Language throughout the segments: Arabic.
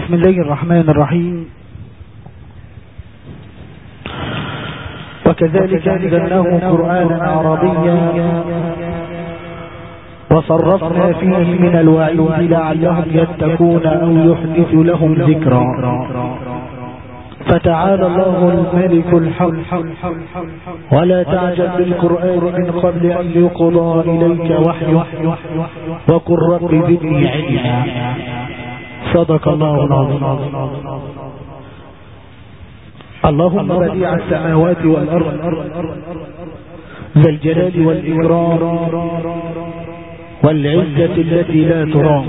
بسم الله الرحمن الرحيم. وكذلك أنزلناه قرآنا عربيا وصرفنا فيه من الوعيد لعلهم يتقون أو يحدث لهم ذكرا. فتعالى الله الملك الحق ولا تعجل بالقرآن من قبل أن يقضى إليك وحيه وقل رب زدني علما. صدق الله العظيم. اللهم بديع السماوات والأرض ذا الجلال والإكرام والعزة التي لا ترام،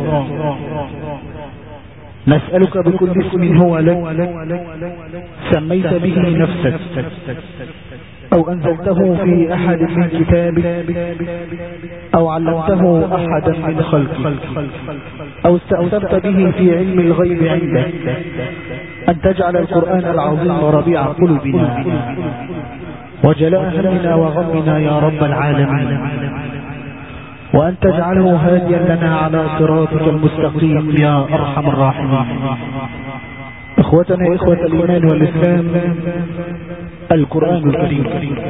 نسألك بكل اسم هو لك سميت به نفسك أو أنزلته في أحد من كتابك أو علمته أحدا من خلقك أو استأثرت به في علم الغيب عندك أن تجعل القرآن العظيم ربيع قلوبنا وجلاء همنا وغمنا يا رب العالمين، وأن تجعله هاديا لنا على صراطك المستقيم يا أرحم الراحمين. إخوتنا إخوة الإيمان والإسلام، القرآن الكريم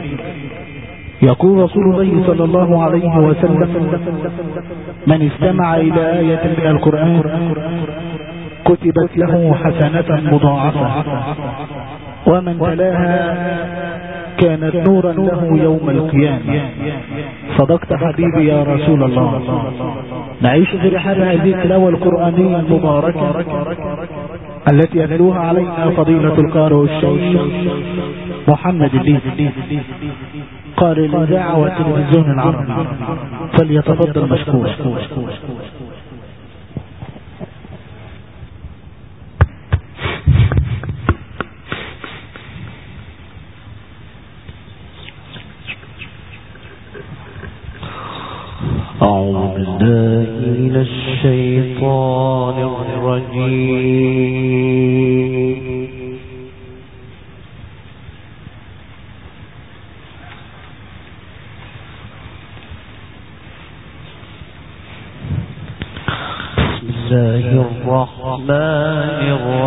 يقول رسول الله صلى الله عليه وسلم: من استمع إلى آية من القرآن كتبت له حسنة مضاعفة، ومن تلاها كانت نورا له يوم القيامة. صدقت حبيبي يا رسول الله. نعيش في رحاب هذه التلاوة القرآنية المباركة التي يتلوها علينا فضيلة القارئ الشيخ محمد الليثي قارئ الإذاعة والتلفزيون العربي، فليتفضل مشكور. أعوذ بالله من الشيطان الرجيم. بسم الله الرحمن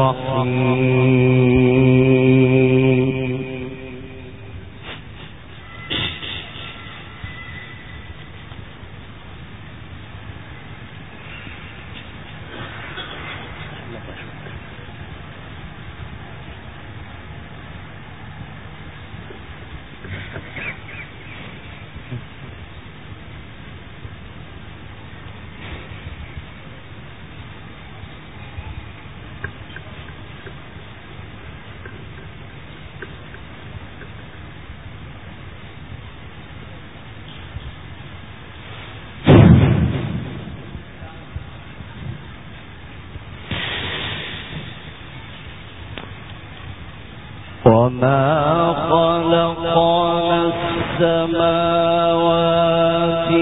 الرحيم. وما خلقنا السماوات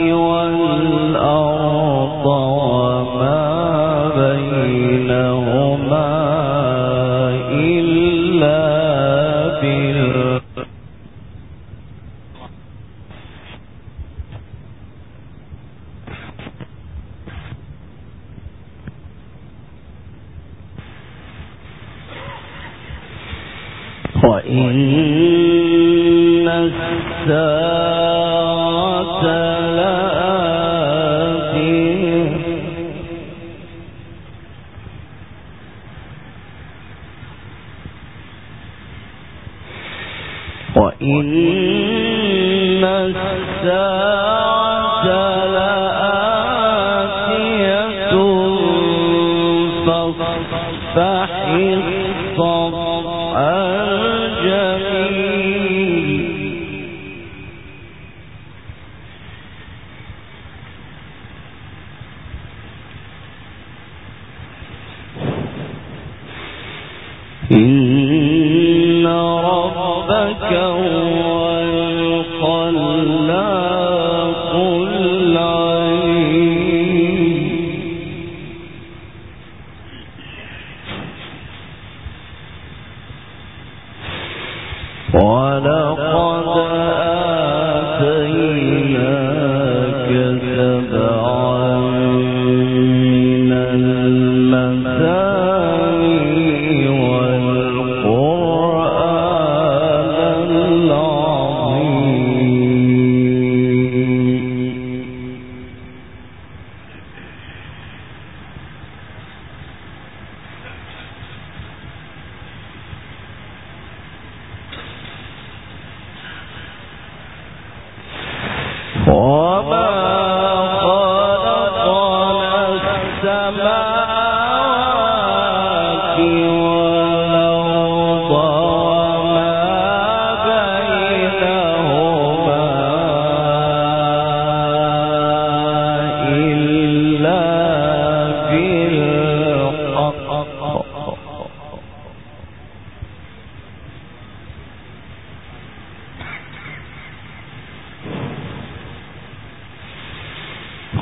والأرض وما بينهما إلا بالحق وإن الساعة لآتية وإن الساعة لآتية فاصفح الصفح الجميل. إن ربك هو الخلاق العليم. ولقد آتيناك سبعا من المثاني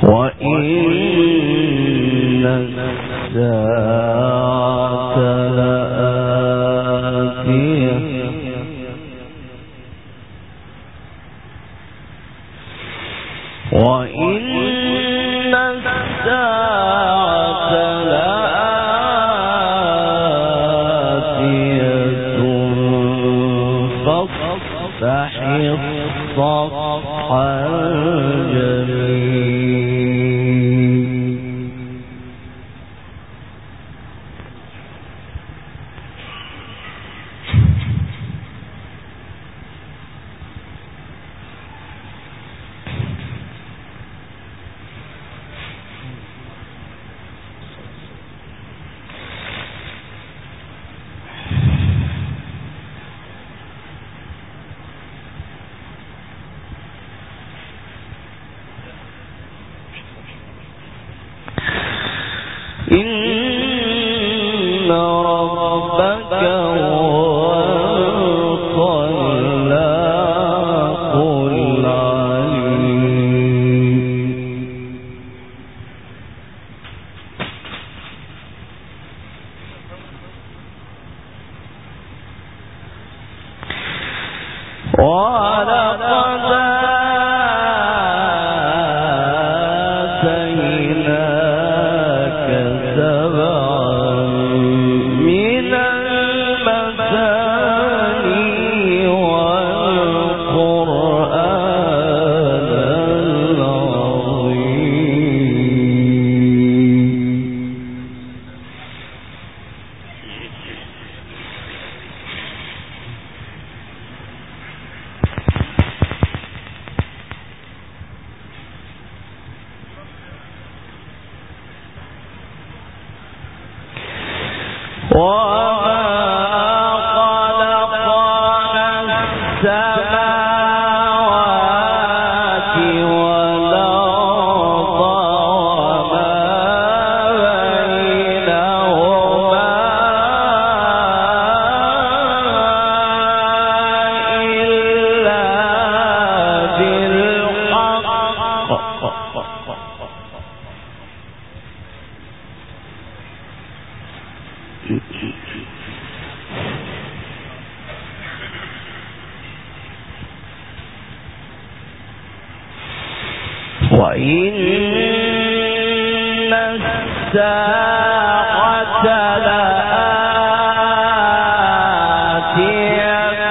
وإن الساعة لآتية وإن الساعة لآتية فاصفح الصفح الجميل. إن ربك هو الخلاق العليم. ولقد آتيناك سبعا من المثاني والقرآن العظيم. وما خلقنا السماوات والأرض وما بينهما إلا بالحق وإن الساعة لآتية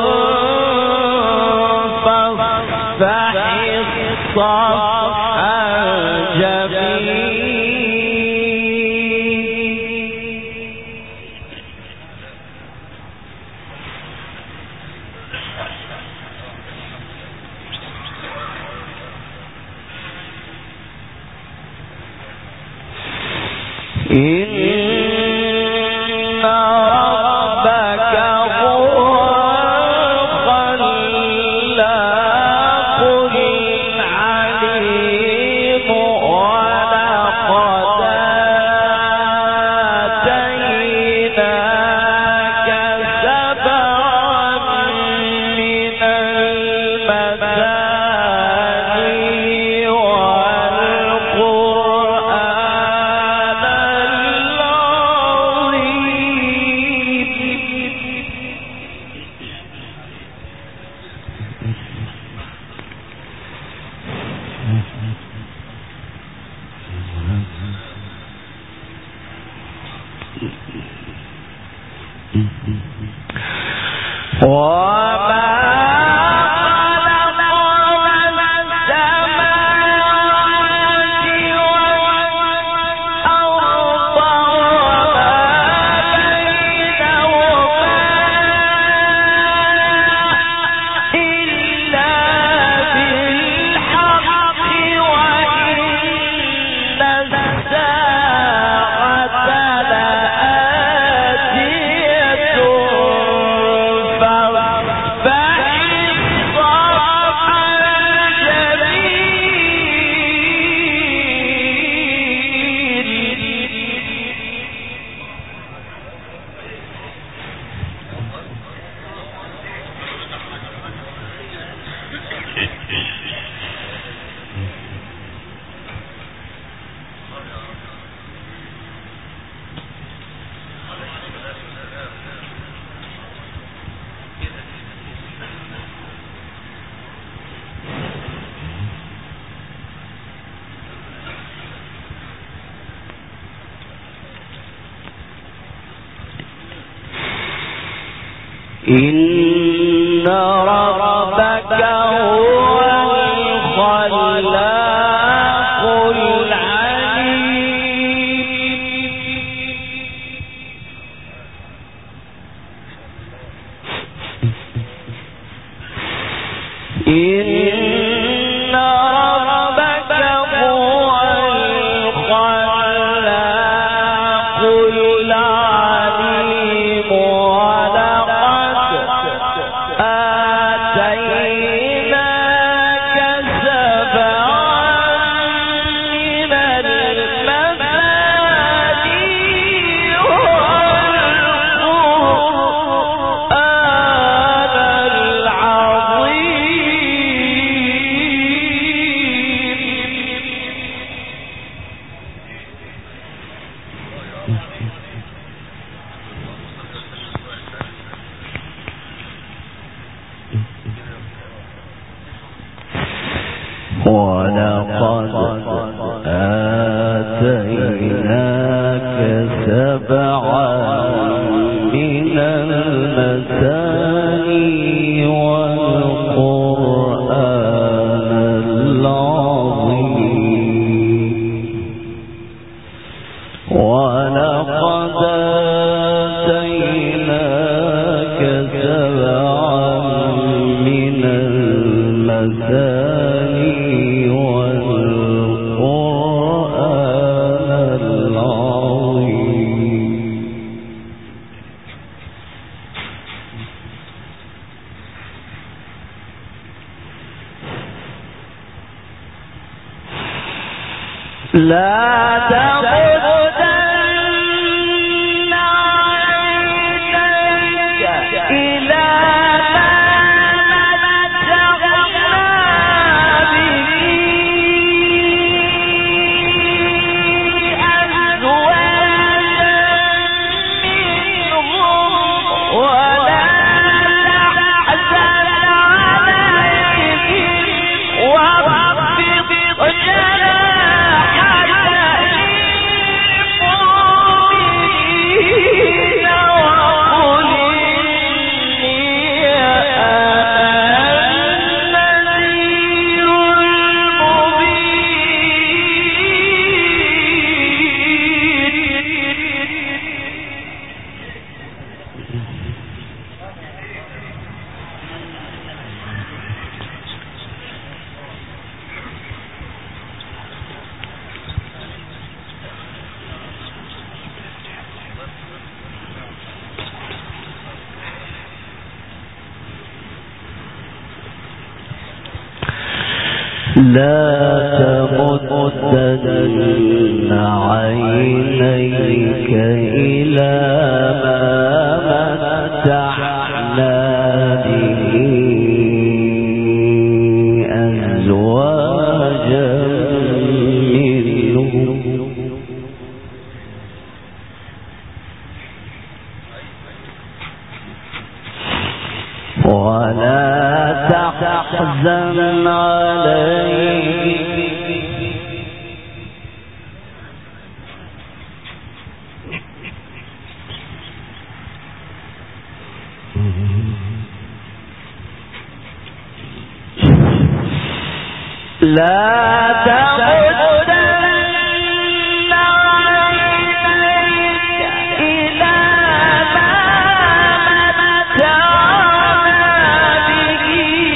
فاصفح الصفح الجميل. إن ربك هو الخلاق العليم. ولقد آتيناك سبعا من المثاني والقرآن وما خلقنا السماوات والأرض وما بينهما إلا بالحق وإن الساعة لآتية فاصفح إن ربك هو الخلاق العليم لا تمدن عينيك إلى ما متعنا به أزواجا منهم ولا تحزن عليهم واخفض لا تمدن عينيك إلى ما متعنا به أزواجا منهم ولا تحزن عليهم لا تمدن عينيك إلى ما متعنا به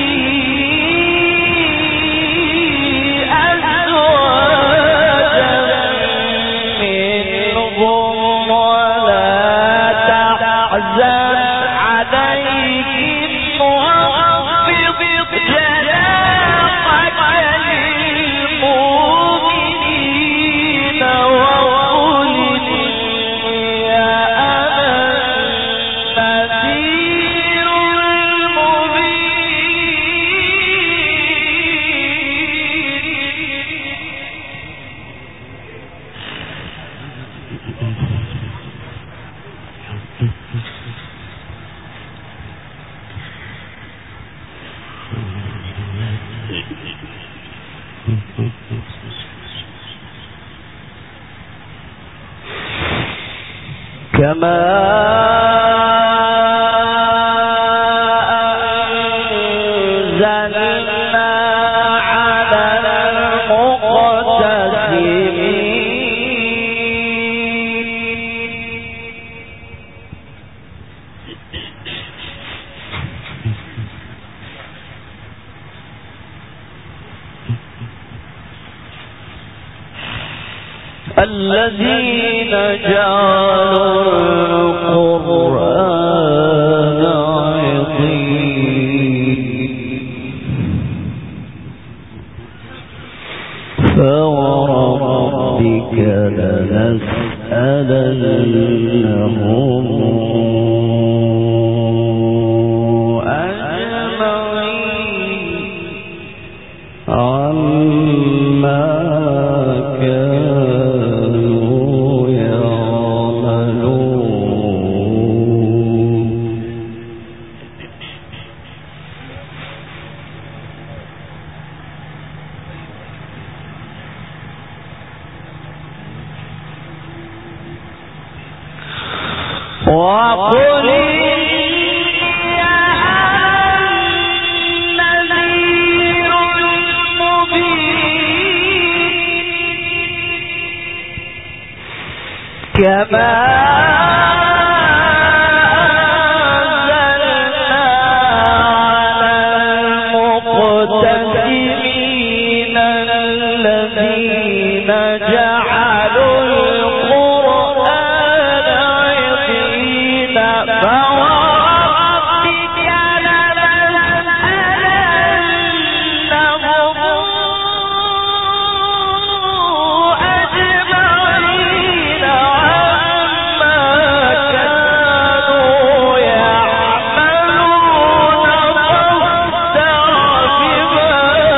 أزواجا منهم ولا تحزن عليهم واخفض جناحك للمؤمنين وقل إني أنا النذير كما الذين جعلوا القرآن عضين فوربك لنسألنهم أجمعين عما كانوا يعملون وقل النذير المبين كما أنزلنا على المقتسمين الذين جعلوا القرآن عضين فوربك لنسألنهم أجمعين عما كانوا يعملون فاصدع بما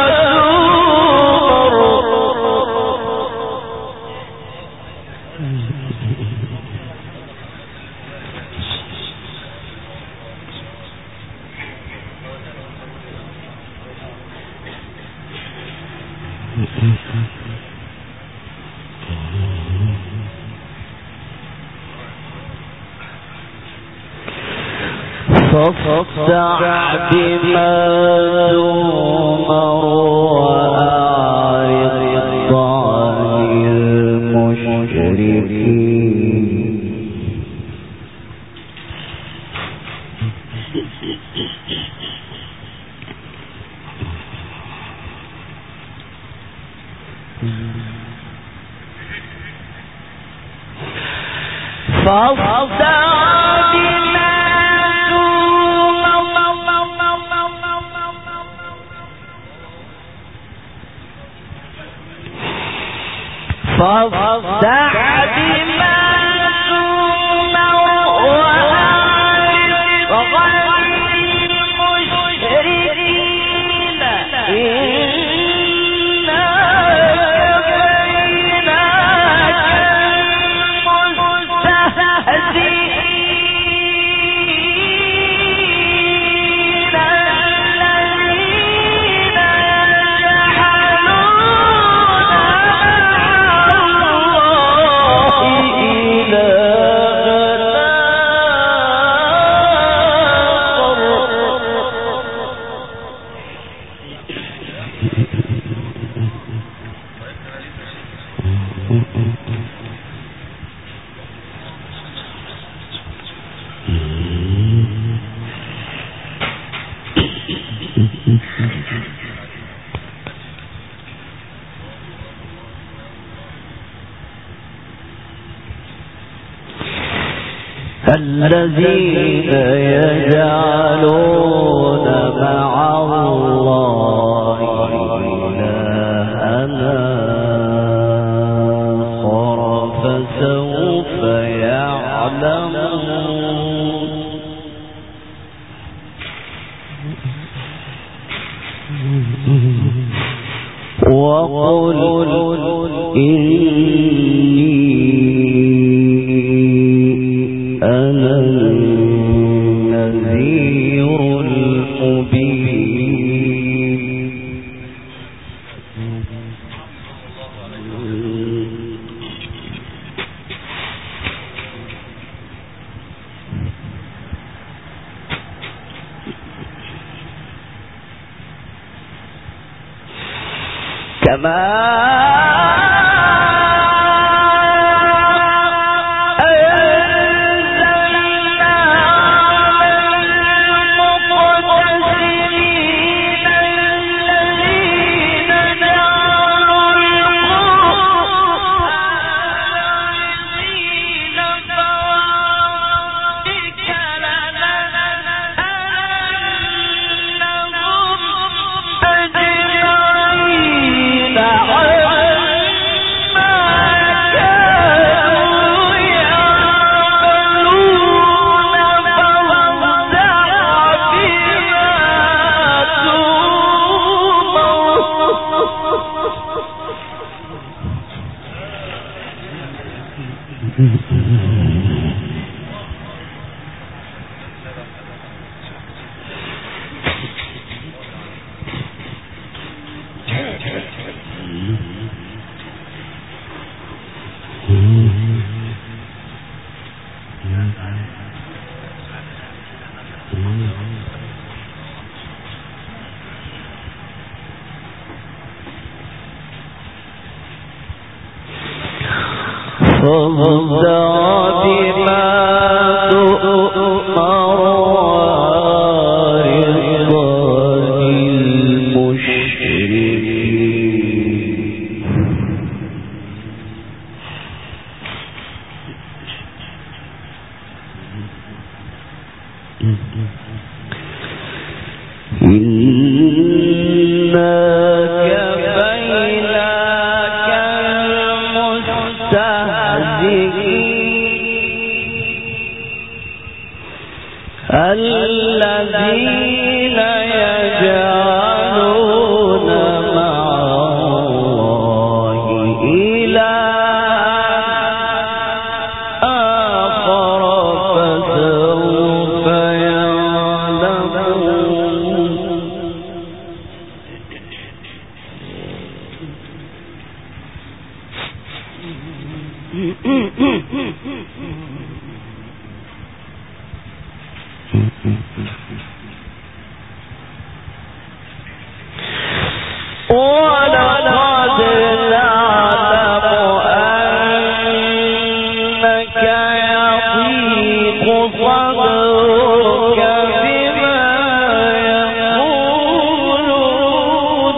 فاصدع بما تؤمر وأعرض عن المشركين فاصدع بما فاصدع بما تؤمر وأعرض عن المشركين إنا كفيناك المستهزئين الذين الذين يجعلون مع الله إلهًا آخر فسوف يعلمون وقل إني أنا النذير المبين كما فاصدع بما تؤمر وأعرض عن المشركين إنا كفيناك المستهزئين الذين يجعلون مع الله إلها آخر فسوف يعلمون ولقد نعلم أنك يضيق صدرك بما يقولون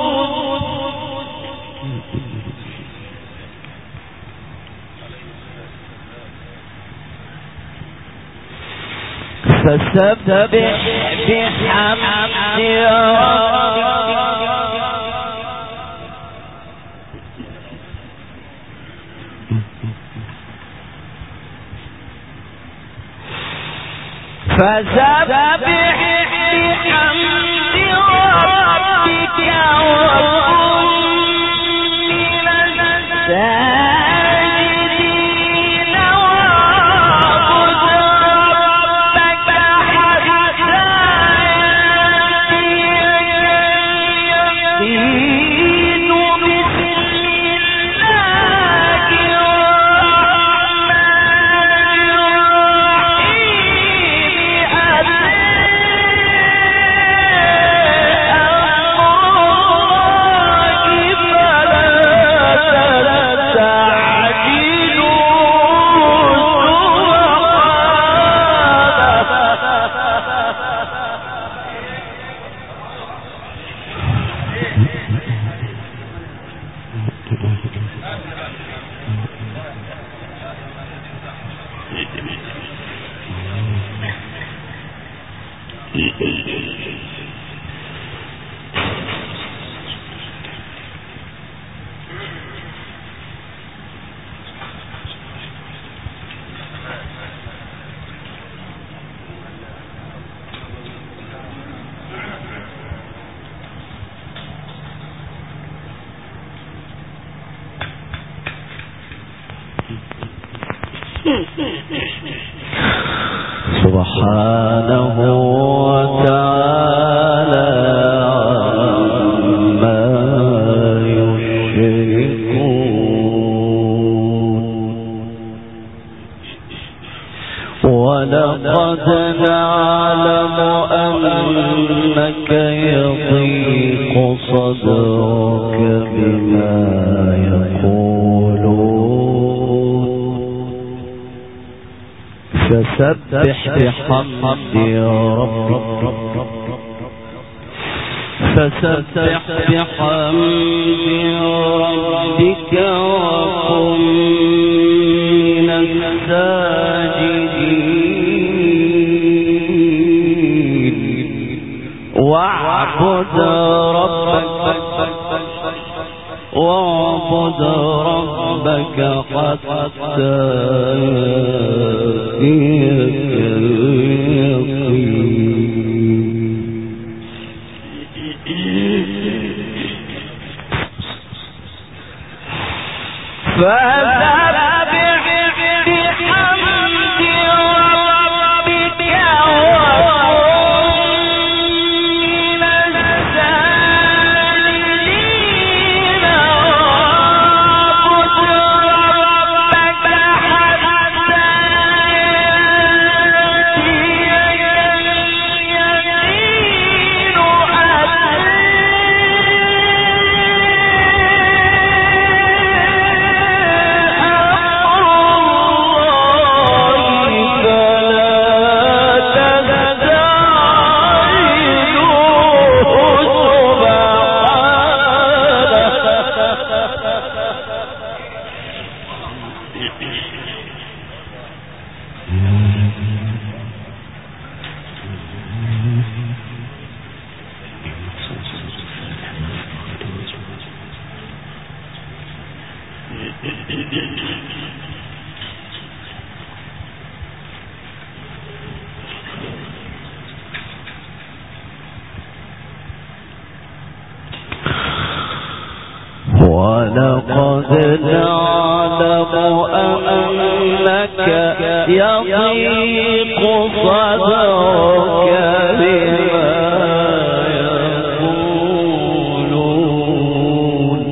فسبح بحمد ربك وكن من الساجدين واعبد ربك حتى يأتيك اليقين بسم الله سبحانه وتعالى عما يشركون ولقد نعلم أنك يضيق صدرك بما فسبح بحمد ربك وكن من الساجدين واعبد ربك حتى يأتيك اليقين نعلم أنك يضيق صدرك بما يقولون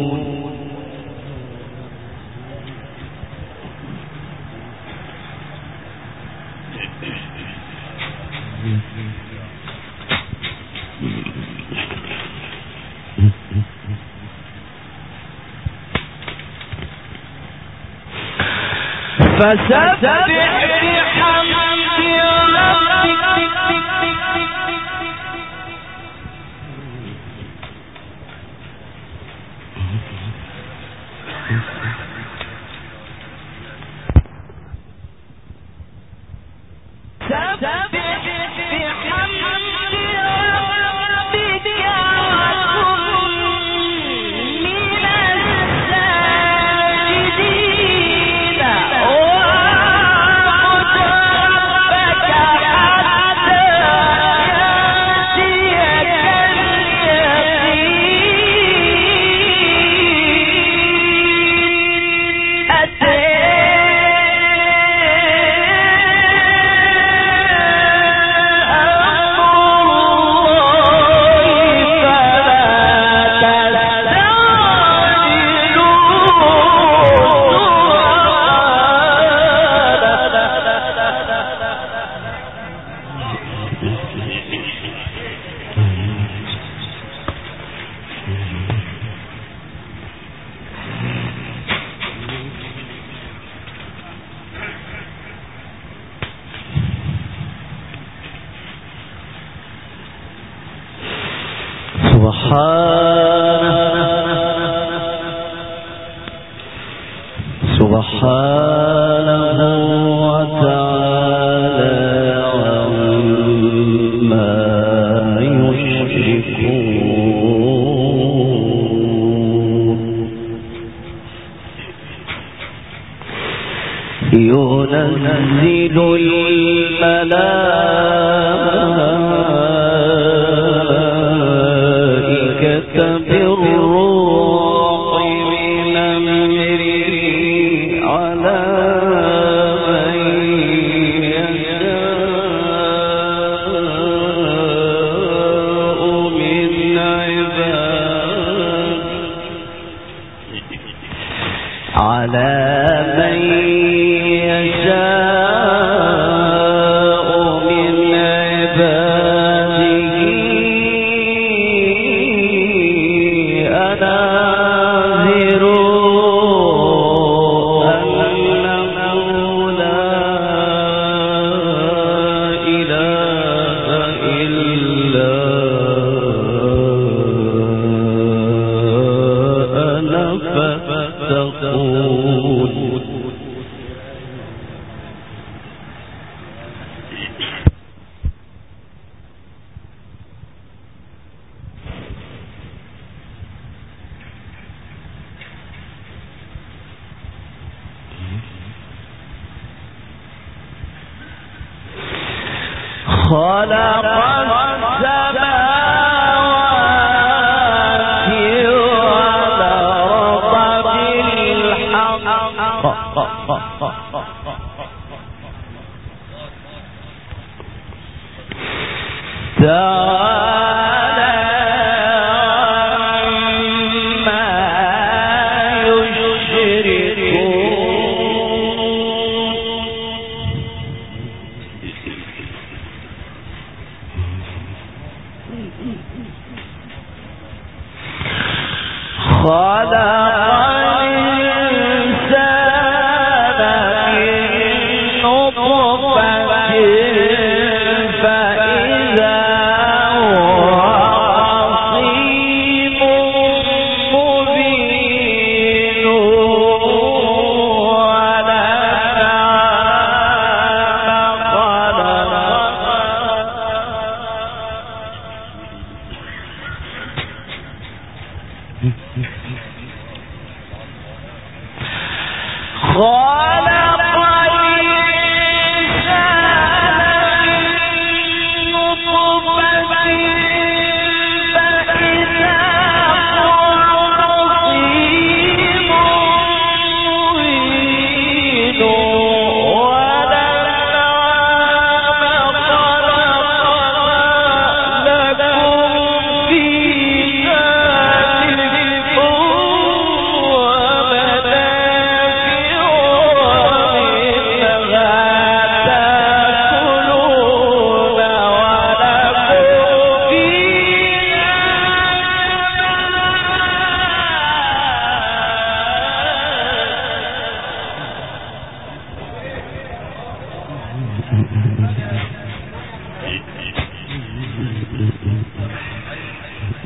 فسبح بحمد ربك سبحانه وتعالى عما يشركون ينزل الملائكة بالروح من أمره على من يشاء من خلق السماوات والأرض بالحق تعالى عما يشركون خلق الإنسان من نطفة فإذا هو خصيم مبين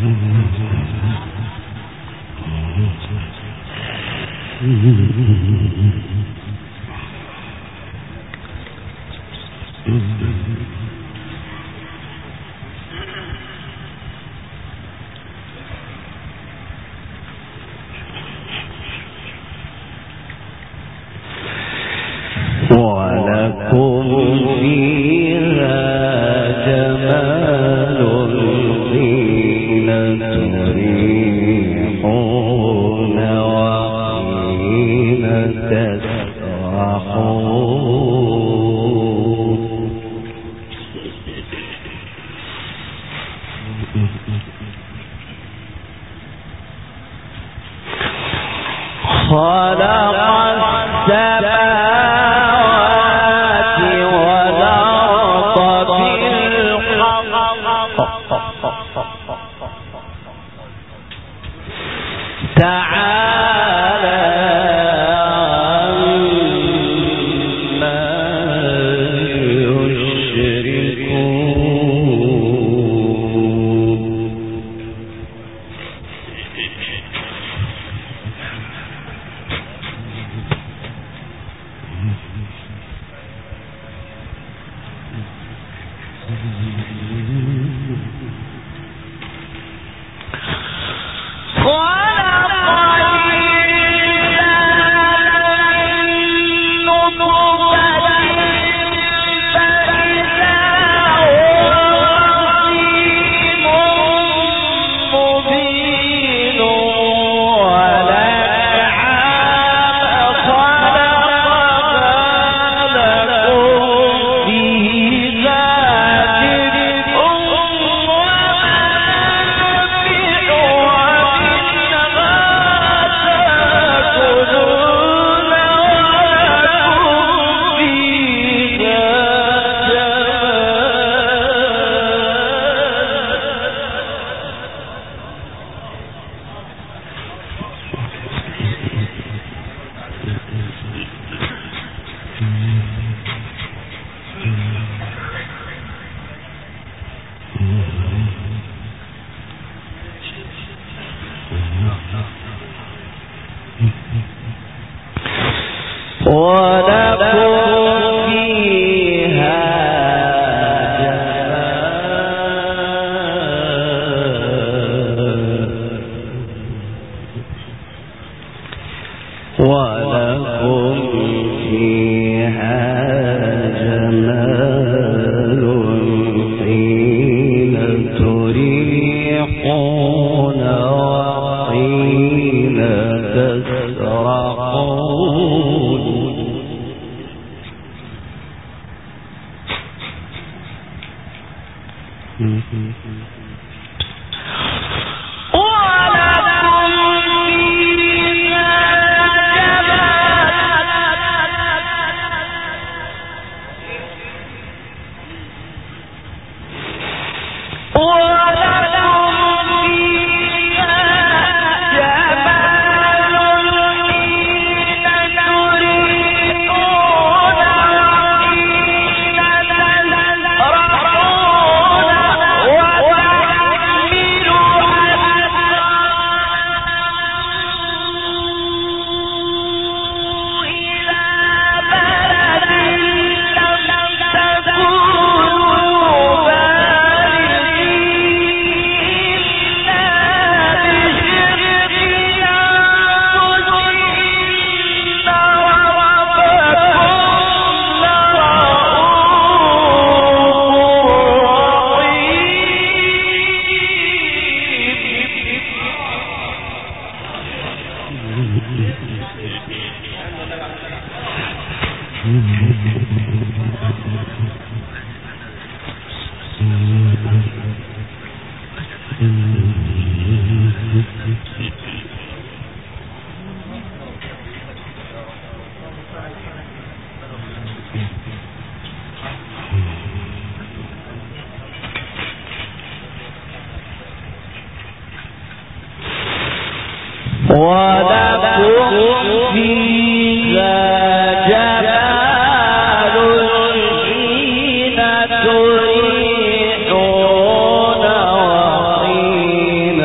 تريحون وحين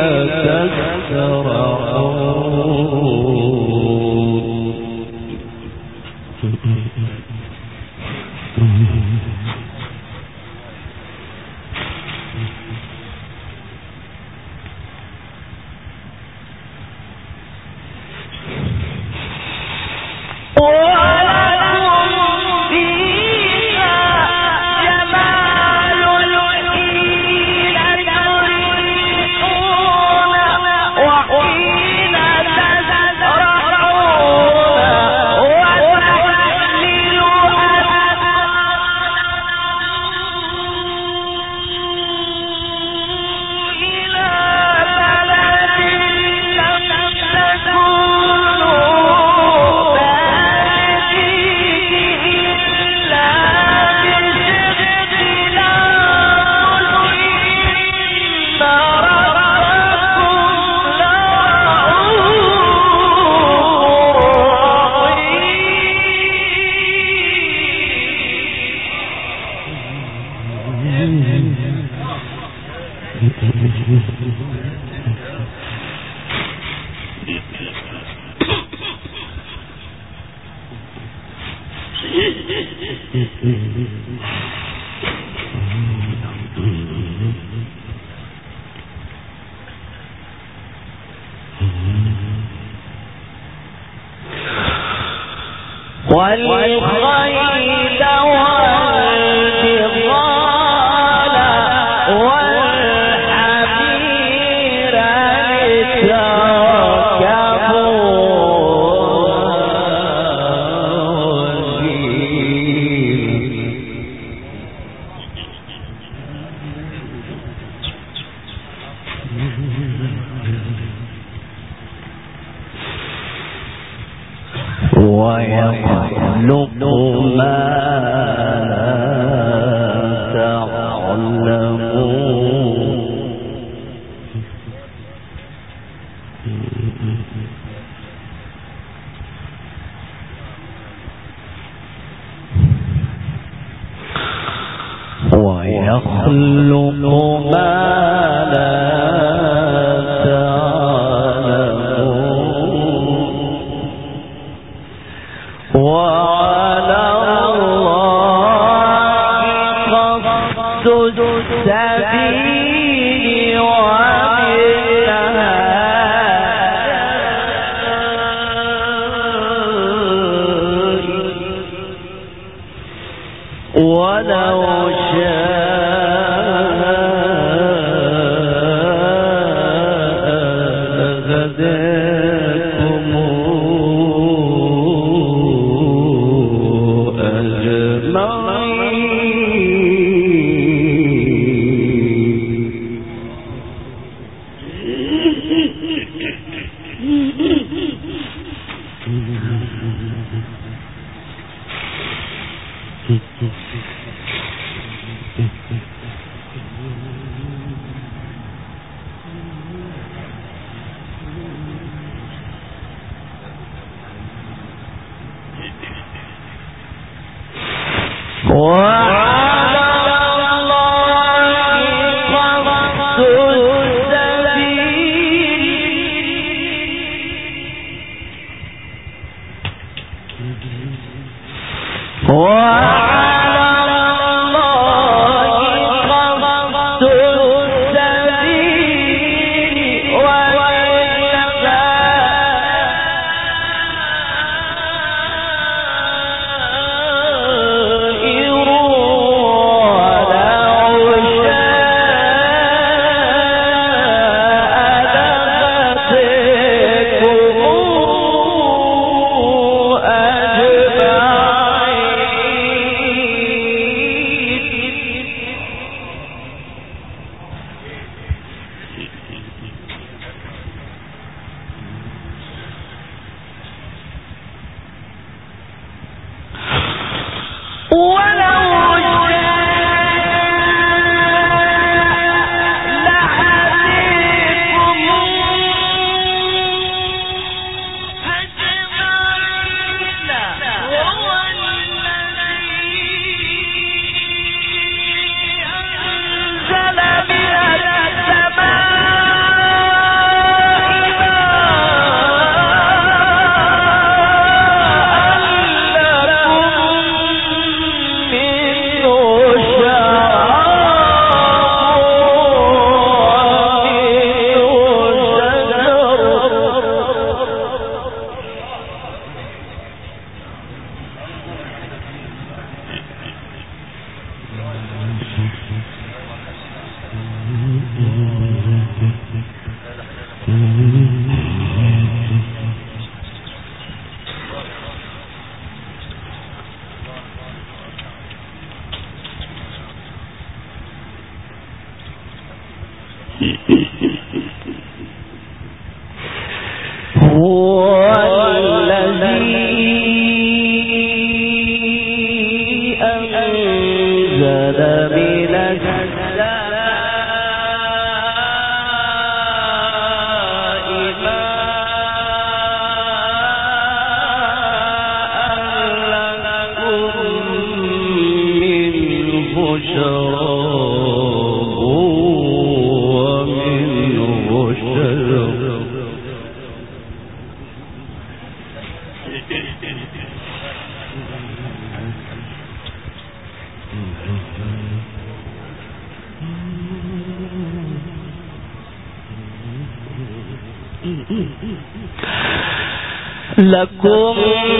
لكم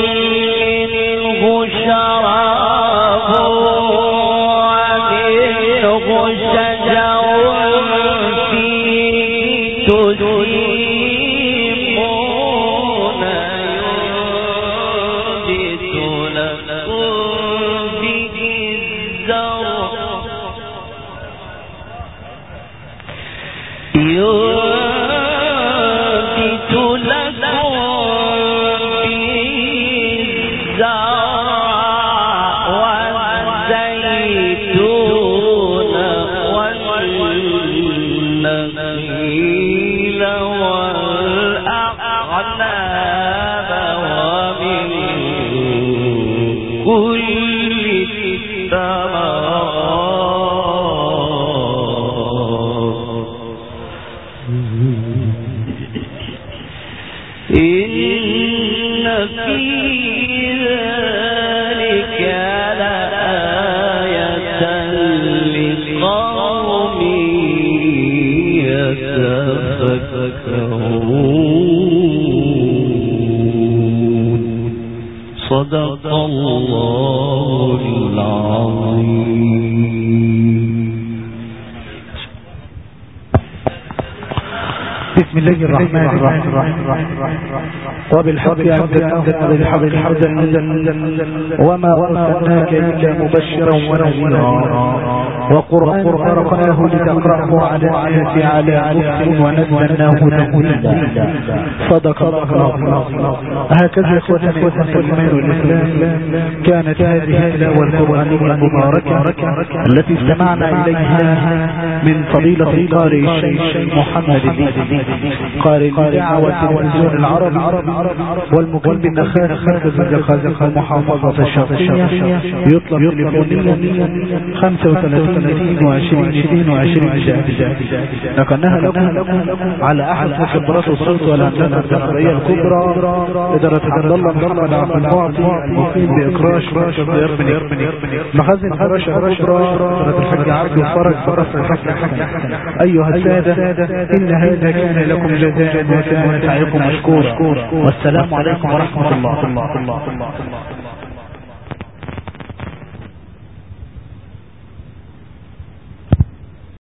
منه شراب ومنه شجر فيه تسيمون ينبت لكم به الزرع ينبت لكم والزيتون والنخيل والأعناب ومن كل الثمرات إن في ذلك لآية لقوم يتفكرون صدق الله العظيم. بسم الله الرحمن الرحيم. وبالحق أنزلنا وما أرسلناك إلا مبشرا ونذيرا وقرآن فرقناه لتقرأه على الناس على مكث ونزلناه تنزيلا. صدق الله العظيم. هكذا إخوة الإيمان والإسلام كانت هذه التلاوة القرآنية المباركة التي استمعنا إليها من فضيلة القارئ الشيخ محمد الدين قارئ الإذاعة والتلفزيون العربي والمقيم بالنخاخ مركز الزقازقة محافظة الشرقية. يطلب تليفونيا 35 شاهد. نقلناها لكم على أحد خبرات الصوت والهندسة الجنرية الكبرى إدارة عبد الله محمد عبد المعطي المقيم بإكراش مركز يربني مخزن فراشة الكبرى إدارة الحاج عبد الفرج برفع الحسن. أيها السادة إن هذا كان لكم جزاء وكان سعيكم مشكورا. والسلام عليكم ورحمة الله.